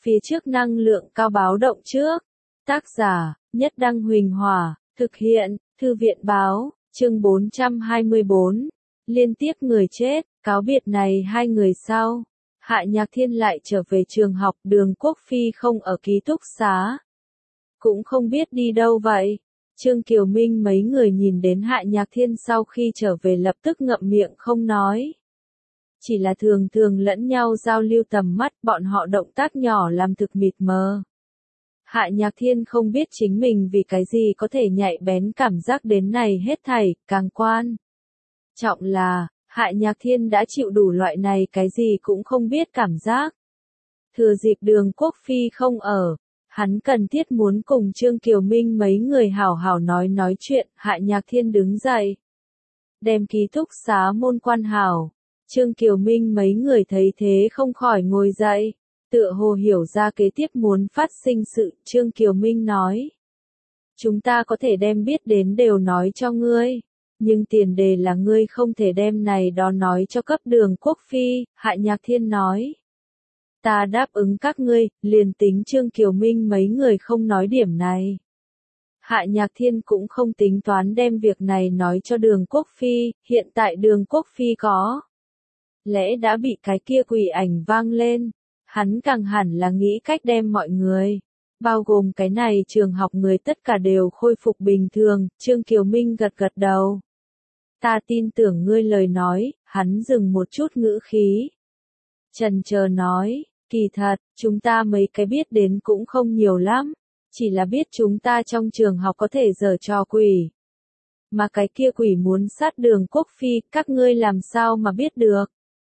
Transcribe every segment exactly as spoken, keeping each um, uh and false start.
phía trước năng lượng cao báo động trước. Tác giả, Nhất Đăng Huỳnh Hòa, thực hiện, Thư viện Báo, chương bốn trăm hai mươi bốn. Liên tiếp người chết, cáo biệt này hai người sau. Hạ Nhạc Thiên lại trở về trường học, Đường Quốc Phi không ở ký túc xá. Cũng không biết đi đâu vậy. Trương Kiều Minh mấy người nhìn đến Hạ Nhạc Thiên sau khi trở về lập tức ngậm miệng không nói. Chỉ là thường thường lẫn nhau giao lưu tầm mắt, bọn họ động tác nhỏ làm thực mịt mờ. Hạ Nhạc Thiên không biết chính mình vì cái gì có thể nhạy bén cảm giác đến này hết thảy, càng quan trọng là, Hạ Nhạc Thiên đã chịu đủ loại này cái gì cũng không biết cảm giác. Thừa dịp Đường Quốc Phi không ở, hắn cần thiết muốn cùng Trương Kiều Minh mấy người hảo hảo nói nói chuyện. Hạ Nhạc Thiên đứng dậy, đem ký túc xá môn quan hảo. Trương Kiều Minh mấy người thấy thế không khỏi ngồi dậy, tựa hồ hiểu ra kế tiếp muốn phát sinh sự. Trương Kiều Minh nói, chúng ta có thể đem biết đến đều nói cho ngươi, nhưng tiền đề là ngươi không thể đem này đó nói cho cấp Đường Quốc Phi. Hạ Nhạc Thiên nói, ta đáp ứng các ngươi, liền tính Trương Kiều Minh mấy người không nói điểm này. Hạ Nhạc Thiên cũng không tính toán đem việc này nói cho Đường Quốc Phi, hiện tại Đường Quốc Phi có lẽ đã bị cái kia quỷ ảnh vang lên, hắn càng hẳn là nghĩ cách đem mọi người, bao gồm cái này trường học người tất cả đều khôi phục bình thường. Trương Kiều Minh gật gật đầu. Ta tin tưởng ngươi lời nói. Hắn dừng một chút ngữ khí, chần chờ nói, kỳ thật, chúng ta mấy cái biết đến cũng không nhiều lắm, chỉ là biết chúng ta trong trường học có thể giở trò quỷ. Mà cái kia quỷ muốn sát Đường Quốc Phi, các ngươi làm sao mà biết được?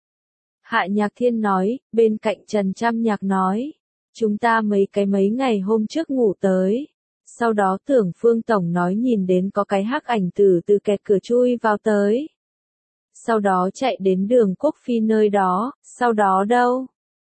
Hạ Nhạc Thiên nói, bên cạnh Trần Trăm Nhạc nói, chúng ta mấy cái mấy ngày hôm trước ngủ tới. Sau đó Tưởng Phương Tổng nói nhìn đến có cái hắc ảnh tử từ kẹt cửa chui vào tới. Sau đó chạy đến Đường Quốc Phi nơi đó, sau đó đâu?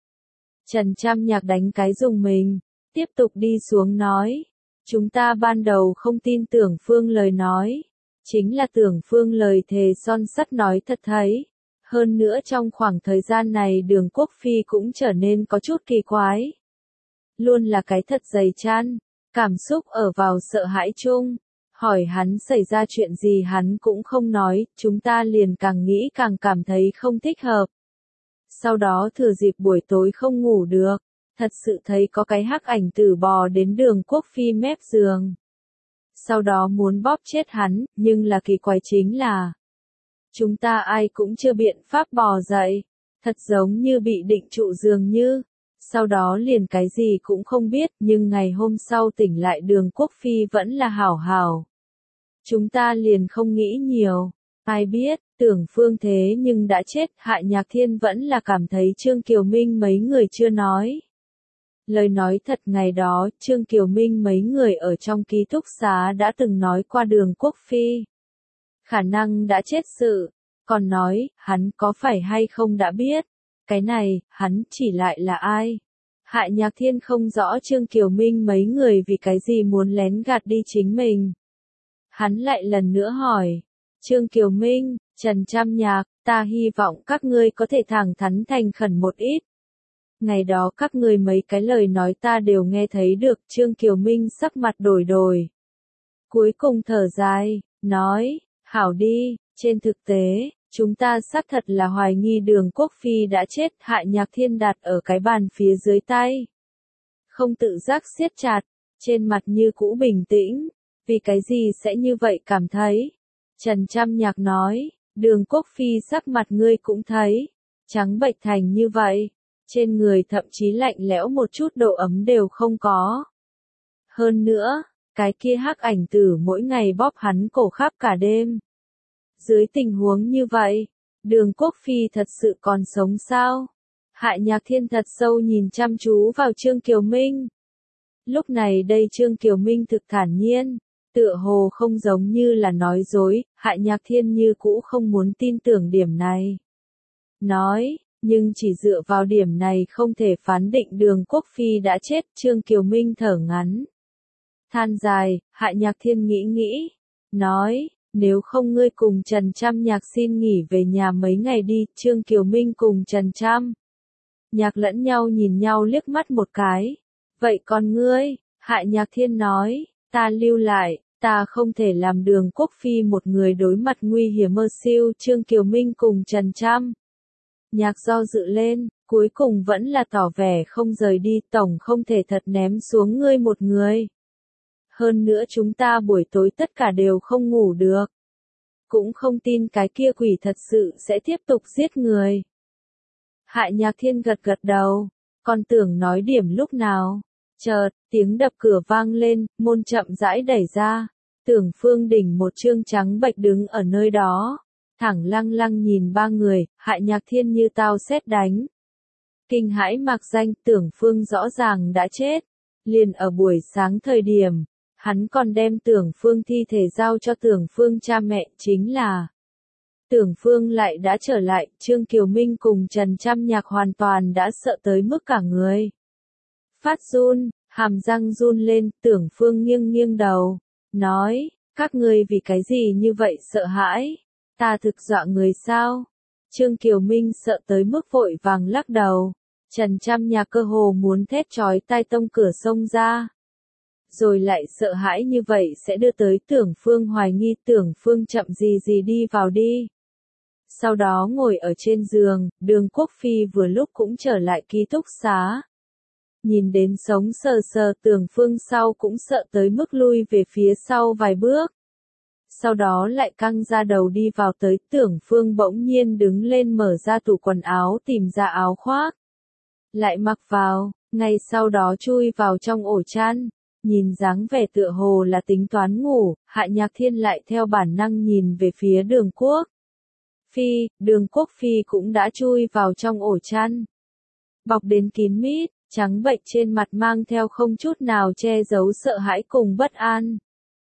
Trần Trăm Nhạc đánh cái dùng mình, tiếp tục đi xuống nói, chúng ta ban đầu không tin Tưởng Phương lời nói, chính là Tưởng Phương lời thề son sắt nói thật thấy. Hơn nữa trong khoảng thời gian này Đường Quốc Phi cũng trở nên có chút kỳ quái. Luôn là cái thật dày chăn, cảm xúc ở vào sợ hãi chung. Hỏi hắn xảy ra chuyện gì hắn cũng không nói, chúng ta liền càng nghĩ càng cảm thấy không thích hợp. Sau đó thừa dịp buổi tối không ngủ được, thật sự thấy có cái hắc ảnh tử bò đến Đường Quốc Phi mép giường. Sau đó muốn bóp chết hắn, nhưng là kỳ quái chính là, chúng ta ai cũng chưa biện pháp bò dậy, thật giống như bị định trụ dường như. Sau đó liền cái gì cũng không biết, nhưng ngày hôm sau tỉnh lại Đường Quốc Phi vẫn là hảo hảo. Chúng ta liền không nghĩ nhiều, ai biết, Tưởng Phương thế nhưng đã chết. Hạ Nhạc Thiên vẫn là cảm thấy Trương Kiều Minh mấy người chưa nói lời nói thật. Ngày đó, Trương Kiều Minh mấy người ở trong ký túc xá đã từng nói qua Đường Quốc Phi khả năng đã chết sự, còn nói, hắn có phải hay không đã biết. Cái này, hắn chỉ lại là ai? Hạ Nhạc Thiên không rõ Trương Kiều Minh mấy người vì cái gì muốn lén gạt đi chính mình. Hắn lại lần nữa hỏi, Trương Kiều Minh, Trần Trăm Nhạc, ta hy vọng các ngươi có thể thẳng thắn thành khẩn một ít. Ngày đó các ngươi mấy cái lời nói ta đều nghe thấy được. Trương Kiều Minh sắc mặt đổi đổi, cuối cùng thở dài, nói, hảo đi, trên thực tế, chúng ta xác thật là hoài nghi Đường Quốc Phi đã chết. Hạ Nhạc Thiên đặt ở cái bàn phía dưới tay, không tự giác siết chặt, trên mặt như cũ bình tĩnh. Vì cái gì sẽ như vậy cảm thấy? Trần Trăm Nhạc nói, Đường Quốc Phi sắc mặt ngươi cũng thấy, trắng bệch thành như vậy, trên người thậm chí lạnh lẽo một chút độ ấm đều không có. Hơn nữa, cái kia hắc ảnh tử mỗi ngày bóp hắn cổ khắp cả đêm. Dưới tình huống như vậy, Đường Quốc Phi thật sự còn sống sao? Hạ Nhạc Thiên thật sâu nhìn chăm chú vào Trương Kiều Minh. Lúc này đây Trương Kiều Minh thực thản nhiên, tựa hồ không giống như là nói dối. Hạ Nhạc Thiên như cũ không muốn tin tưởng điểm này. Nói, nhưng chỉ dựa vào điểm này không thể phán định Đường Quốc Phi đã chết. Trương Kiều Minh thở ngắn, than dài. Hạ Nhạc Thiên nghĩ nghĩ, nói, nếu không ngươi cùng Trần Trăm Nhạc xin nghỉ về nhà mấy ngày đi. Trương Kiều Minh cùng Trần Trăm Nhạc lẫn nhau nhìn nhau liếc mắt một cái. Vậy còn ngươi? Hạ Nhạc Thiên nói, ta lưu lại, ta không thể làm Đường Quốc Phi một người đối mặt nguy hiểm mơ siêu. Trương Kiều Minh cùng Trần Trâm. Nhạc do dự lên, cuối cùng vẫn là tỏ vẻ không rời đi, tổng không thể thật ném xuống ngươi một người. Hơn nữa chúng ta buổi tối tất cả đều không ngủ được. Cũng không tin cái kia quỷ thật sự sẽ tiếp tục giết người. Hạ Nhạc Thiên gật gật đầu, còn tưởng nói điểm lúc nào. Chợt, tiếng đập cửa vang lên, môn chậm rãi đẩy ra. Tưởng Phương đỉnh một trương trắng bệch đứng ở nơi đó. Thẳng lăng lăng nhìn ba người, Hạ Nhạc Thiên như tao sét đánh. Kinh hãi mạc danh, Tưởng Phương rõ ràng đã chết. Liền ở buổi sáng thời điểm, hắn còn đem Tưởng Phương thi thể giao cho Tưởng Phương cha mẹ, chính là Tưởng Phương lại đã trở lại. Trương Kiều Minh cùng Trần Trâm Nhạc hoàn toàn đã sợ tới mức cả người phát run, hàm răng run lên. Tưởng Phương nghiêng nghiêng đầu, nói, các ngươi vì cái gì như vậy sợ hãi? Ta thực dọa người sao? Trương Kiều Minh sợ tới mức vội vàng lắc đầu. Trần Trâm Nhạc cơ hồ muốn thét chói tai tông cửa xông ra. Rồi lại sợ hãi như vậy sẽ đưa tới Tưởng Phương hoài nghi. Tưởng Phương chậm gì gì đi vào đi. Sau đó ngồi ở trên giường, Đường Quốc Phi vừa lúc cũng trở lại ký túc xá. Nhìn đến sống sờ sờ Tưởng Phương sau cũng sợ tới mức lui về phía sau vài bước. Sau đó lại căng ra đầu đi vào tới. Tưởng Phương bỗng nhiên đứng lên mở ra tủ quần áo tìm ra áo khoác. Lại mặc vào, ngay sau đó chui vào trong ổ chăn. Nhìn dáng vẻ tựa hồ là tính toán ngủ, Hạ Nhạc Thiên lại theo bản năng nhìn về phía Đường Quốc Phi. Đường Quốc Phi cũng đã chui vào trong ổ chăn. Bọc đến kín mít, trắng bệch trên mặt mang theo không chút nào che giấu sợ hãi cùng bất an.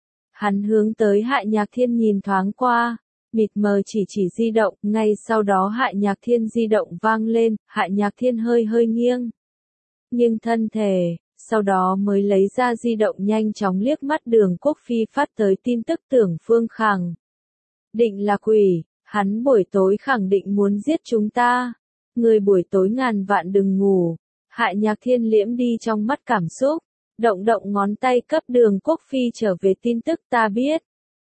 Hắn hướng tới Hạ Nhạc Thiên nhìn thoáng qua, mịt mờ chỉ chỉ di động, ngay sau đó Hạ Nhạc Thiên di động vang lên, Hạ Nhạc Thiên hơi hơi nghiêng. Nghiêng thân thể, sau đó mới lấy ra di động nhanh chóng liếc mắt Đường Quốc Phi phát tới tin tức. Tưởng Phương khẳng định là quỷ, hắn buổi tối khẳng định muốn giết chúng ta. Người buổi tối ngàn vạn đừng ngủ. Hạ Nhạc Thiên liễm đi trong mắt cảm xúc, động động ngón tay cấp Đường Quốc Phi trở về tin tức. Ta biết.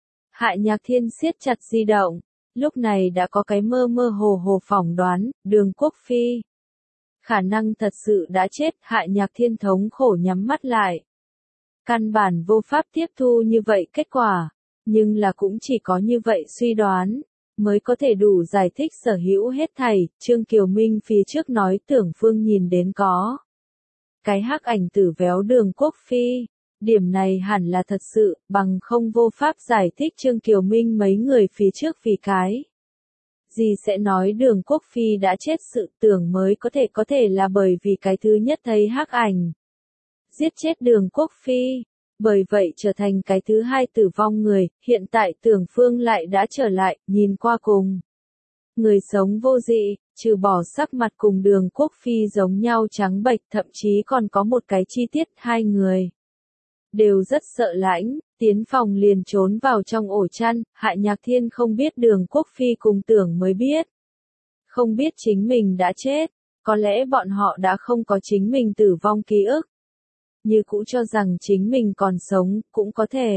Hạ Nhạc Thiên siết chặt di động, lúc này đã có cái mơ mơ hồ hồ phỏng đoán, Đường Quốc Phi khả năng thật sự đã chết. Hạ Nhạc Thiên thống khổ nhắm mắt lại. Căn bản vô pháp tiếp thu như vậy kết quả, nhưng là cũng chỉ có như vậy suy đoán mới có thể đủ giải thích sở hữu hết thảy. Trương Kiều Minh phía trước nói Tưởng Phương nhìn đến có cái hắc ảnh tử véo Đường Quốc Phi. Điểm này hẳn là thật sự, bằng không vô pháp giải thích Trương Kiều Minh mấy người phía trước vì cái gì sẽ nói Đường Quốc Phi đã chết. Sự tưởng mới có thể có thể là bởi vì cái thứ nhất thấy hắc ảnh giết chết Đường Quốc Phi, bởi vậy trở thành cái thứ hai tử vong người. Hiện tại Tưởng Phương lại đã trở lại, nhìn qua cùng người sống vô dị, trừ bỏ sắc mặt cùng Đường Quốc Phi giống nhau trắng bệch, thậm chí còn có một cái chi tiết, hai người đều rất sợ lãnh, tiến phòng liền trốn vào trong ổ chăn. Hạ Nhạc Thiên không biết Đường Quốc Phi cùng Tưởng mới biết, không biết chính mình đã chết, có lẽ bọn họ đã không có chính mình tử vong ký ức, như cũ cho rằng chính mình còn sống, cũng có thể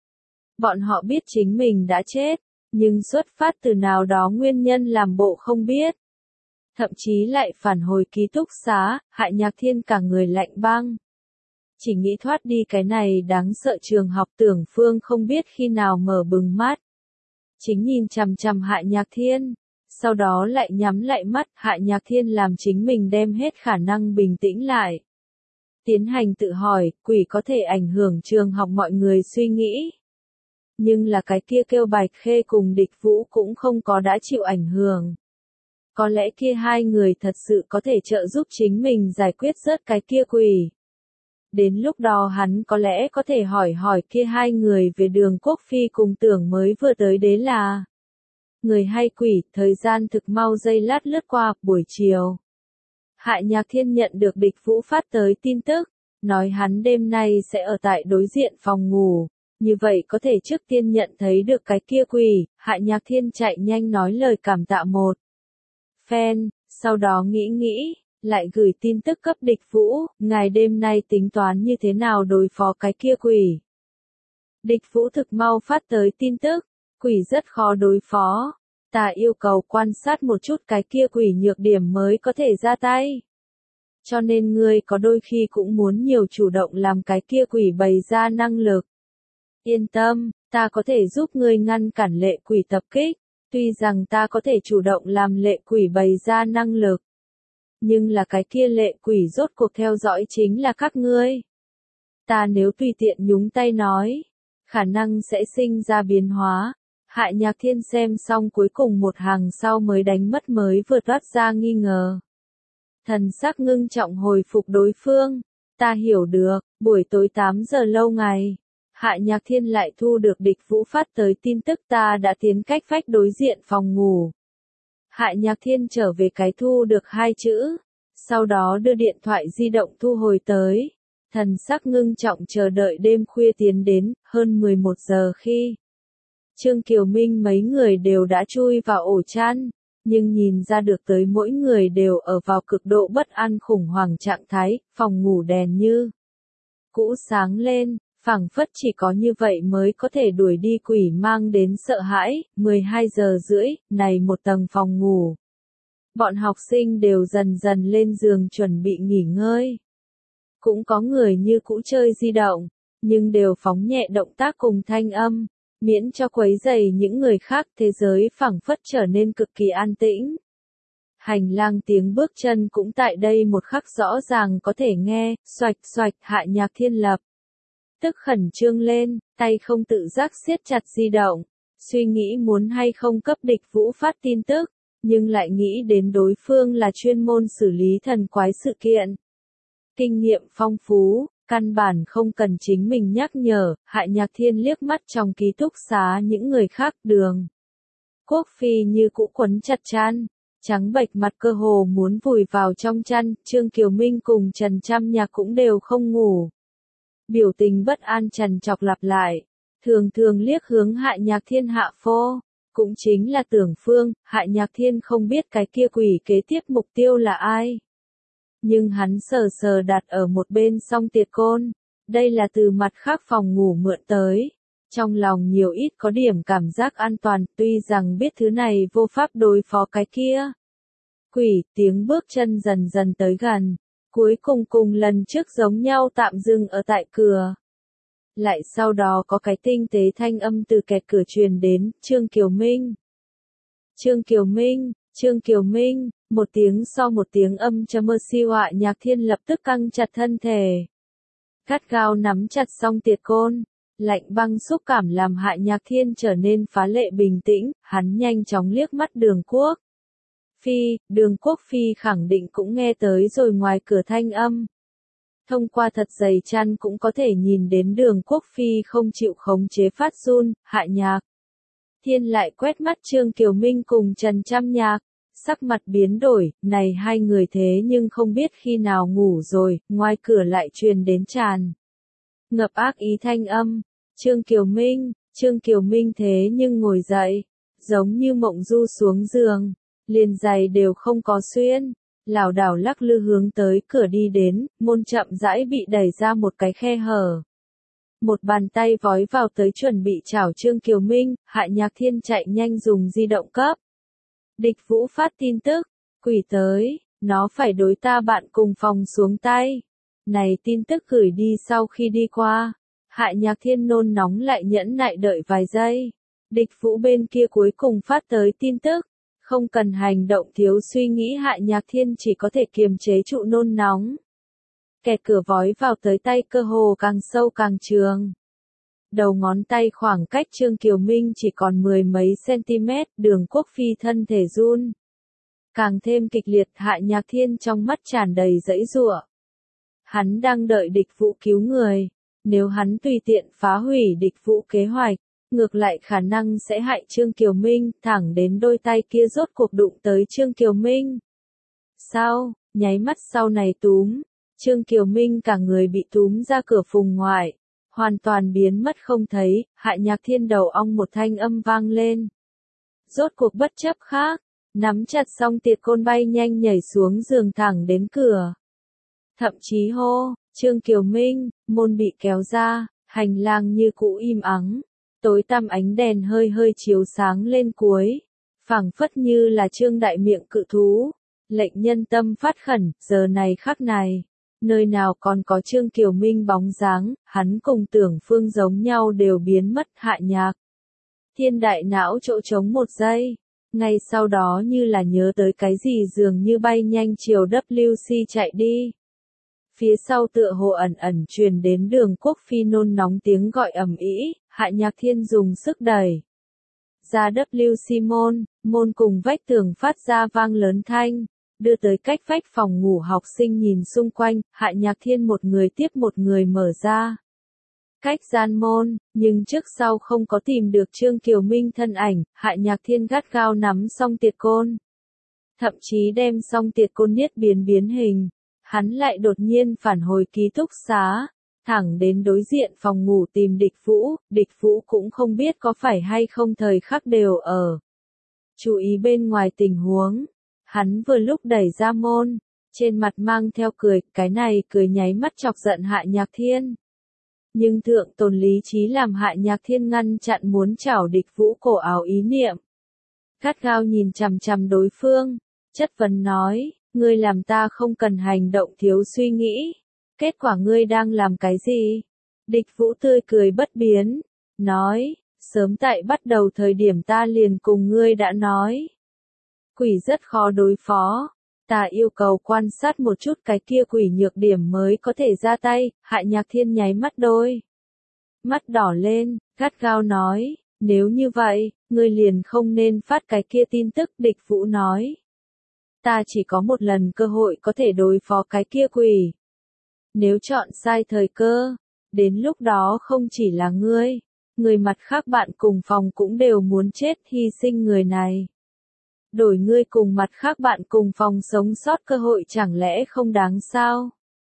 bọn họ biết chính mình đã chết, nhưng xuất phát từ nào đó nguyên nhân làm bộ không biết. Thậm chí lại phản hồi ký túc xá. Hạ Nhạc Thiên cả người lạnh băng, chỉ nghĩ thoát đi cái này đáng sợ trường học. Tưởng Phương không biết khi nào mở bừng mắt, chính nhìn chằm chằm Hạ Nhạc Thiên, sau đó lại nhắm lại mắt. Hạ Nhạc Thiên làm chính mình đem hết khả năng bình tĩnh lại, tiến hành tự hỏi, quỷ có thể ảnh hưởng trường học mọi người suy nghĩ, nhưng là cái kia kêu Bạch Khê cùng Địch Vũ cũng không có đã chịu ảnh hưởng. Có lẽ kia hai người thật sự có thể trợ giúp chính mình giải quyết rớt cái kia quỷ. Đến lúc đó hắn có lẽ có thể hỏi hỏi kia hai người về Đường Quốc Phi cùng Tưởng mới vừa tới đấy là người hay quỷ. Thời gian thực mau giây lát lướt qua. Buổi chiều, Hạ Nhạc Thiên nhận được Địch Vũ phát tới tin tức, nói hắn đêm nay sẽ ở tại đối diện phòng ngủ, như vậy có thể trước tiên nhận thấy được cái kia quỷ. Hạ Nhạc Thiên chạy nhanh nói lời cảm tạ một phen, sau đó nghĩ nghĩ, lại gửi tin tức cấp địch Vũ, ngài đêm nay tính toán như thế nào đối phó cái kia quỷ. Địch Vũ thực mau phát tới tin tức, quỷ rất khó đối phó, ta yêu cầu quan sát một chút cái kia quỷ nhược điểm mới có thể ra tay. Cho nên ngươi có đôi khi cũng muốn nhiều chủ động làm cái kia quỷ bày ra năng lực. Yên tâm, ta có thể giúp ngươi ngăn cản lệ quỷ tập kích, tuy rằng ta có thể chủ động làm lệ quỷ bày ra năng lực. Nhưng là cái kia lệ quỷ rốt cuộc theo dõi chính là các ngươi. Ta nếu tùy tiện nhúng tay nói, khả năng sẽ sinh ra biến hóa. Hại Nhạc Thiên xem xong cuối cùng một hàng sau mới đánh mất mới vừa toát ra nghi ngờ. Thần sắc ngưng trọng hồi phục đối phương. Ta hiểu được, buổi tối tám giờ lâu ngày. Hại Nhạc Thiên lại thu được địch Vũ phát tới tin tức ta đã tiến cách vách đối diện phòng ngủ. Hại Nhạc Thiên trở về cái thu được hai chữ. Sau đó đưa điện thoại di động thu hồi tới. Thần sắc ngưng trọng chờ đợi đêm khuya tiến đến, hơn mười một giờ khi. Trương Kiều Minh mấy người đều đã chui vào ổ chăn, nhưng nhìn ra được tới mỗi người đều ở vào cực độ bất an khủng hoảng trạng thái, phòng ngủ đèn như cũ sáng lên, phảng phất chỉ có như vậy mới có thể đuổi đi quỷ mang đến sợ hãi. Mười hai giờ rưỡi, này một tầng phòng ngủ. Bọn học sinh đều dần dần lên giường chuẩn bị nghỉ ngơi. Cũng có người như cũ chơi di động, nhưng đều phóng nhẹ động tác cùng thanh âm, miễn cho quấy rầy những người khác. Thế giới phảng phất trở nên cực kỳ an tĩnh. Hành lang tiếng bước chân cũng tại đây một khắc rõ ràng có thể nghe, xoạch xoạch. Hại Nhạc Thiên lập tức khẩn trương lên, tay không tự giác siết chặt di động, suy nghĩ muốn hay không cấp địch Vũ phát tin tức, nhưng lại nghĩ đến đối phương là chuyên môn xử lý thần quái sự kiện. Kinh nghiệm phong phú, căn bản không cần chính mình nhắc nhở. Hại Nhạc Thiên liếc mắt trong ký túc xá những người khác. Đường Quốc Phi như cũ quấn chặt chăn, trắng bệch mặt cơ hồ muốn vùi vào trong chăn. Trương Kiều Minh cùng Trần Trăm Nhạc cũng đều không ngủ. Biểu tình bất an trằn trọc lặp lại, thường thường liếc hướng Hại Nhạc Thiên hạ phô, cũng chính là Tưởng Phương. Hại Nhạc Thiên không biết cái kia quỷ kế tiếp mục tiêu là ai. Nhưng hắn sờ sờ đặt ở một bên song tiệt côn, đây là từ mặt khác phòng ngủ mượn tới. Trong lòng nhiều ít có điểm cảm giác an toàn, tuy rằng biết thứ này vô pháp đối phó cái kia. Quỷ, tiếng bước chân dần dần tới gần, cuối cùng cùng lần trước giống nhau tạm dừng ở tại cửa. Lại sau đó có cái tinh tế thanh âm từ kẹt cửa truyền đến, Trương Kiều Minh. Trương Kiều Minh, Trương Kiều Minh, một tiếng sau một tiếng âm trầm mơ siêu. Hại Nhạc Thiên lập tức căng chặt thân thể. Gắt gao nắm chặt song tiệt côn, lạnh băng xúc cảm làm Hại Nhạc Thiên trở nên phá lệ bình tĩnh, hắn nhanh chóng liếc mắt Đường Quốc Phi, Đường Quốc Phi khẳng định cũng nghe tới rồi ngoài cửa thanh âm. Thông qua thật dày chăn cũng có thể nhìn đến Đường Quốc Phi không chịu khống chế phát run. Hại Nhạc Thiên lại quét mắt Trương Kiều Minh cùng Trần Trăm Nhạc, sắc mặt biến đổi, này hai người thế nhưng không biết khi nào ngủ rồi. Ngoài cửa lại truyền đến tràn ngập ác ý thanh âm, Trương Kiều Minh, Trương Kiều Minh thế nhưng ngồi dậy, giống như mộng du xuống giường, liền giày đều không có xuyên, lảo đảo lắc lư hướng tới cửa đi đến. Môn chậm rãi bị đẩy ra một cái khe hở. Một bàn tay vói vào tới chuẩn bị chảo Trương Kiều Minh. Hại Nhạc Thiên chạy nhanh dùng di động cấp địch Vũ phát tin tức, quỷ tới, nó phải đối ta bạn cùng phòng xuống tay. Này tin tức gửi đi sau khi đi qua, Hại Nhạc Thiên nôn nóng lại nhẫn nại đợi vài giây. Địch Vũ bên kia cuối cùng phát tới tin tức, không cần hành động thiếu suy nghĩ. Hại Nhạc Thiên chỉ có thể kiềm chế trụ nôn nóng. Kẹt cửa vói vào tới tay cơ hồ càng sâu càng trường. Đầu ngón tay khoảng cách Trương Kiều Minh chỉ còn mười mấy cm. Đường Quốc Phi thân thể run càng thêm kịch liệt. Hại Nhạc Thiên trong mắt tràn đầy giãy giụa. Hắn đang đợi địch Vũ cứu người. Nếu hắn tùy tiện phá hủy địch Vũ kế hoạch, ngược lại khả năng sẽ hại Trương Kiều Minh. Thẳng đến đôi tay kia rốt cuộc đụng tới Trương Kiều Minh. Sau, nháy mắt sau này túm, Trương Kiều Minh cả người bị túm ra cửa phùng ngoại, hoàn toàn biến mất không thấy. Hại Nhạc Thiên đầu ong một thanh âm vang lên. Rốt cuộc bất chấp khác, nắm chặt song tiệt côn bay nhanh nhảy xuống giường thẳng đến cửa. Thậm chí hô, Trương Kiều Minh, môn bị kéo ra, hành lang như cũ im ắng, tối tăm ánh đèn hơi hơi chiếu sáng lên cuối, phảng phất như là Trương Đại miệng cự thú, lệnh nhân tâm phát khẩn, giờ này khắc này, nơi nào còn có Trương Kiều Minh bóng dáng, hắn cùng Tưởng Phương giống nhau đều biến mất. Hạ Nhạc Thiên đại não chỗ trống một giây, ngay sau đó như là nhớ tới cái gì dường như bay nhanh chiều W C chạy đi. Phía sau tựa hồ ẩn ẩn truyền đến Đường Quốc Phi nôn nóng tiếng gọi ầm ĩ, Hạ Nhạc Thiên dùng sức đẩy ra W C môn, môn cùng vách tường phát ra vang lớn thanh, đưa tới cách vách phòng ngủ học sinh nhìn xung quanh, Hạ Nhạc Thiên một người tiếp một người mở ra cách gian môn, nhưng trước sau không có tìm được Trương Kiều Minh thân ảnh, Hạ Nhạc Thiên gắt gao nắm song tiệt côn. Thậm chí đem song tiệt côn niết biến biến hình, hắn lại đột nhiên phản hồi ký túc xá, thẳng đến đối diện phòng ngủ tìm Địch Vũ, Địch Vũ cũng không biết có phải hay không thời khắc đều ở. Chú ý bên ngoài tình huống, hắn vừa lúc đẩy ra môn, trên mặt mang theo cười, cái này cười nháy mắt chọc giận Hạ Nhạc Thiên. Nhưng thượng tồn lý trí làm Hạ Nhạc Thiên ngăn chặn muốn chảo Địch Vũ cổ áo ý niệm. Gắt gao nhìn chằm chằm đối phương, chất vấn nói, ngươi làm ta không cần hành động thiếu suy nghĩ, kết quả ngươi đang làm cái gì? Địch Vũ tươi cười bất biến, nói, sớm tại bắt đầu thời điểm ta liền cùng ngươi đã nói. Quỷ rất khó đối phó. Ta yêu cầu quan sát một chút cái kia quỷ nhược điểm mới có thể ra tay. Hạ Nhạc Thiên nháy mắt đôi mắt đỏ lên, gắt gao nói, nếu như vậy, ngươi liền không nên phát cái kia tin tức. Địch Vũ nói, ta chỉ có một lần cơ hội có thể đối phó cái kia quỷ. Nếu chọn sai thời cơ, đến lúc đó không chỉ là ngươi, người mặt khác bạn cùng phòng cũng đều muốn chết hy sinh người này. Đổi ngươi cùng mặt khác bạn cùng phòng sống sót cơ hội chẳng lẽ không đáng sao?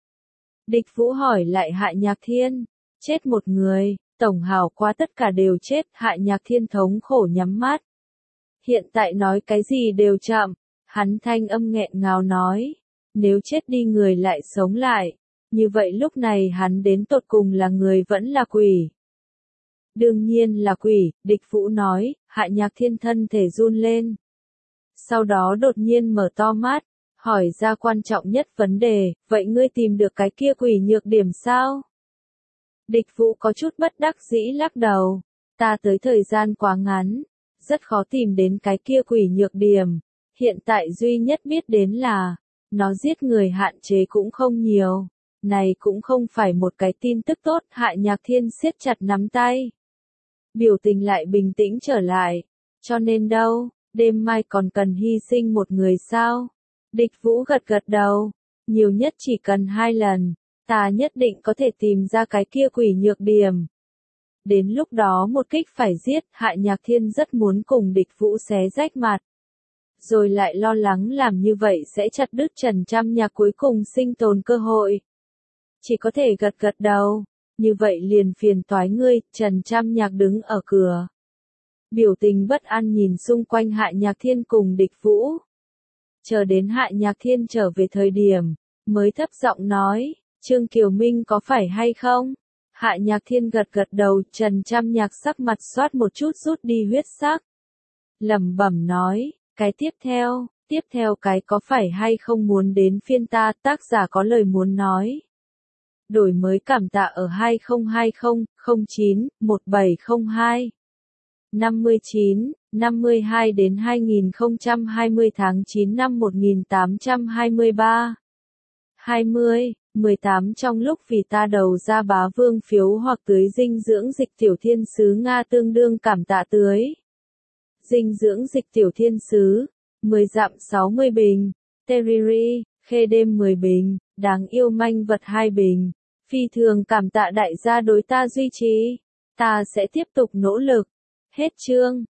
Địch Vũ hỏi lại Hạ Nhạc Thiên, chết một người, tổng hào quá tất cả đều chết. Hạ Nhạc Thiên thống khổ nhắm mắt. Hiện tại nói cái gì đều chậm, hắn thanh âm nghẹn ngào nói, nếu chết đi người lại sống lại, như vậy lúc này hắn đến tột cùng là người vẫn là quỷ. Đương nhiên là quỷ, Địch Vũ nói. Hạ Nhạc Thiên thân thể run lên. Sau đó đột nhiên mở to mắt, hỏi ra quan trọng nhất vấn đề, vậy ngươi tìm được cái kia quỷ nhược điểm sao? Địch Vũ có chút bất đắc dĩ lắc đầu, ta tới thời gian quá ngắn, rất khó tìm đến cái kia quỷ nhược điểm, hiện tại duy nhất biết đến là, nó giết người hạn chế cũng không nhiều, này cũng không phải một cái tin tức tốt. Hạ Nhạc Thiên siết chặt nắm tay, biểu tình lại bình tĩnh trở lại, cho nên đâu? Đêm mai còn cần hy sinh một người sao? Địch Vũ gật gật đầu, nhiều nhất chỉ cần hai lần, ta nhất định có thể tìm ra cái kia quỷ nhược điểm. Đến lúc đó một kích phải giết. Hạ Nhạc Thiên rất muốn cùng Địch Vũ xé rách mặt. Rồi lại lo lắng làm như vậy sẽ chặt đứt Trần Trăm Nhạc cuối cùng sinh tồn cơ hội. Chỉ có thể gật gật đầu, như vậy liền phiền toái ngươi. Trần Trăm Nhạc đứng ở cửa, biểu tình bất an nhìn xung quanh Hạ Nhạc Thiên cùng Địch Vũ. Chờ đến Hạ Nhạc Thiên trở về thời điểm, mới thấp giọng nói, Trương Kiều Minh có phải hay không? Hạ Nhạc Thiên gật gật đầu. Trần Trăm Nhạc sắc mặt xoát một chút rút đi huyết sắc. Lẩm bẩm nói, cái tiếp theo, tiếp theo cái có phải hay không muốn đến phiên ta? Tác giả có lời muốn nói. Đổi mới cảm tạ ở hai không hai không không chín một bảy không hai. năm mươi chín, năm mươi hai đến hai nghìn không trăm hai mươi tháng chín năm một nghìn tám trăm hai mươi ba. hai mươi, mười tám trong lúc vì ta đầu ra bá vương phiếu hoặc tưới dinh dưỡng dịch tiểu thiên sứ Nga tương đương cảm tạ tưới. Dinh dưỡng dịch tiểu thiên sứ, mười dặm sáu mươi bình, Teriri, khê đêm mười bình, đáng yêu manh vật hai bình. Phi thường cảm tạ đại gia đối ta duy trì, ta sẽ tiếp tục nỗ lực. Hết chương.